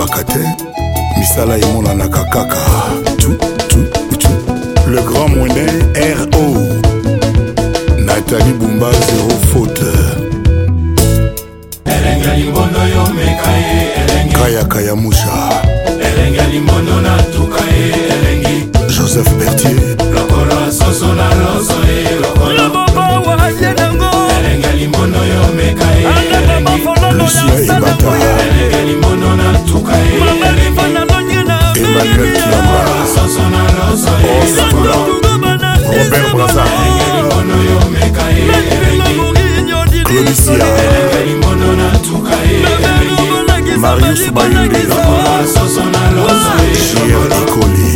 eyambaka te misala emonanaka kaka. Le grand moyen R.O. Nathalie Bumba, zéro faute. Kaya Kaya Moucha, Joseph Berthier, Lucia Ibata, Emmanuel Kiamba, Robert Braza, Claudicia, Marius Bayunde, J.R. Ikoli,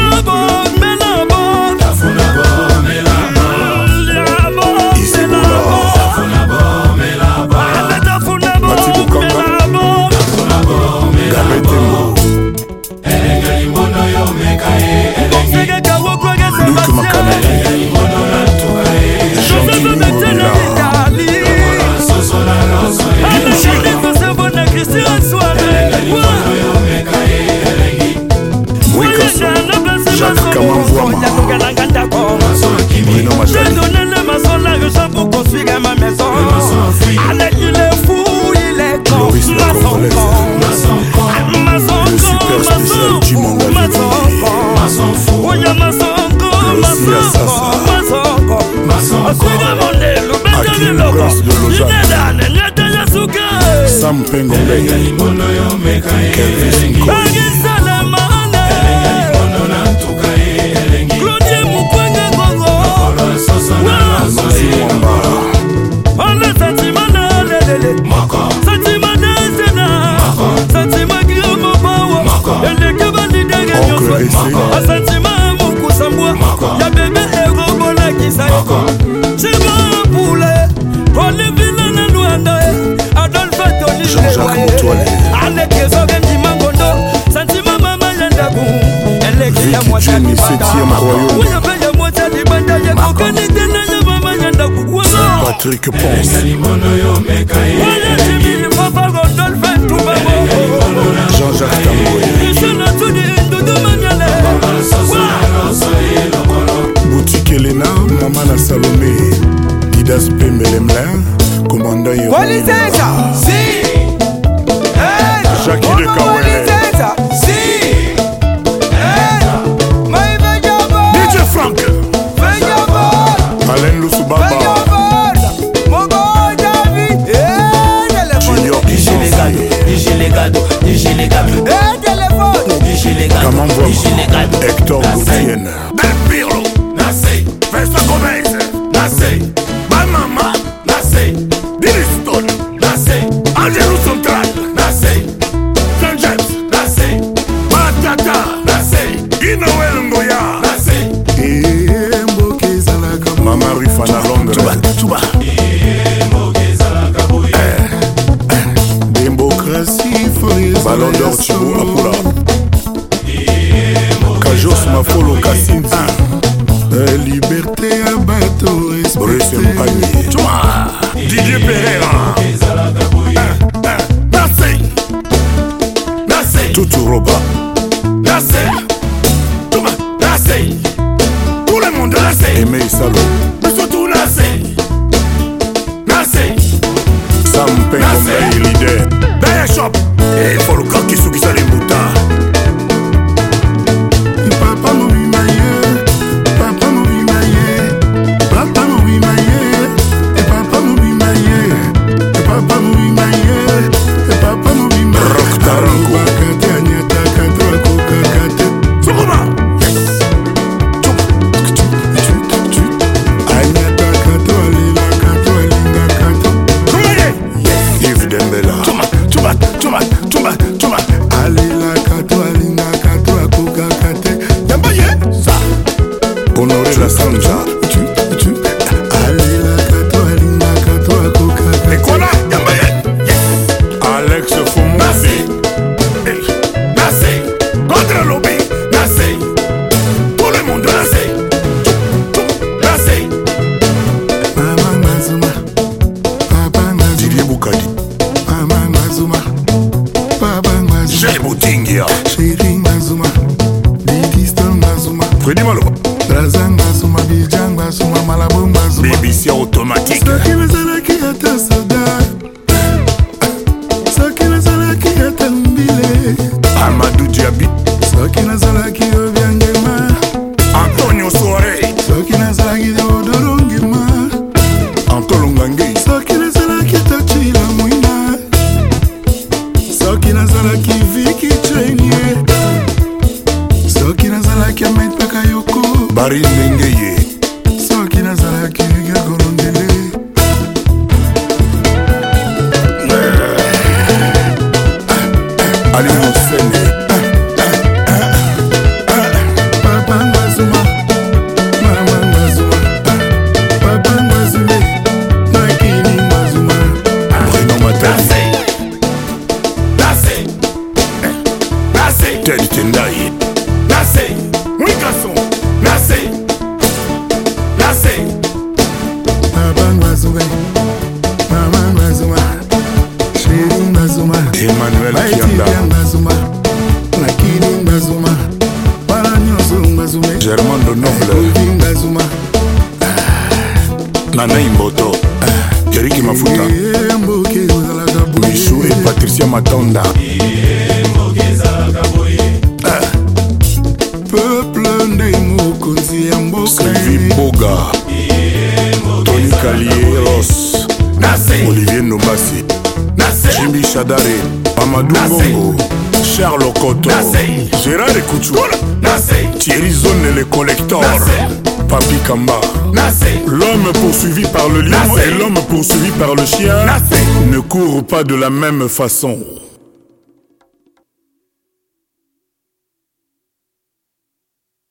Sam Pengo Kelvis Nkoi, Jean-Jacques Moutoualé, Vicky Jenny, 7e royaume, Patrick Ponce, Jean-Jacques Tamboy, Boutique Elena, Maman Salomé, Didas Pemelemlin, commandant Yoruba, Jackie de Kawele, DJ Frank, Alain Lusubaba, Junior Hector Goutienne, Del Pirlo, Nassé, Festa Gomez, Nassé, Bamama, Nassé, Diliston, Nassé, Angelo Central, Nassé, Saint James, Nassé, Matata, Nassé, Inoel Ngoya, Nassé, Mama Rifana Londres, Tuba, démocratie, Ballon d'Or Thibaut Apula, Kajos Mafolo Kassim, Liberté à bateau, Brice Mpagné, Didier Pereira, Nassé, Nassé, Toutou Roba, Nassé, Nassé, tout le monde Nassé, Aimé Salo, mais surtout Nassé, Nassé, Sam Pengo leader, Daya Shop, et il faut le corps qui s'oublie ça les moutons. Charles Boutingia, Chéri Ngazuma, Bidistan Ngazuma, Freddy Malo, Braza Ngazuma, Bidjan Ngazuma, Malabo Ngazuma, BBC automatique. Soki nazalaki ata soda, soki nazalaki ata mbile, Amadou Diaby, soki nazalaki Obiangema, Antonio Soare, soki nazalaki Deodoro Ngema, Antolo Ngangi, soki nazalaki Tachila Mwina, soki nazalaki Viki Chenye, soki nazalaki Ahmed Bakayoko, Barry Ndengeye, soki nazalaki Gagorondele, Ali Monsene, Papa Ngazuma, Mama Ngazuma, Papa Ngazuma, Makini Ngazuma, Bruno Matali, Ted Tendai, Papa Ngazuma, Mama Ngazuma, Chéri Ngazuma, Emmanuel Maïti Kianda, Ngazuma, Makini Ngazuma, Paranyoso Ngazuma, Germain de Noble, Ovi Ngazuma, Nana Imboto, Eric Mafuta, Mboke Ozalaka Boye, Michou et Patricia Matonda, Peuple Ndemo Konzi ya mboka Sylvie Boga, Tony Kalieros, Olivier Nombasi, Jimmy Chadare, Amadou Bongo, Charles Okoto, Gérard Ekouchou, Thierry Zone le collector, Papi Kamba. L'homme poursuivi par le lion et l'homme poursuivi par le chien ne courent pas de la même façon.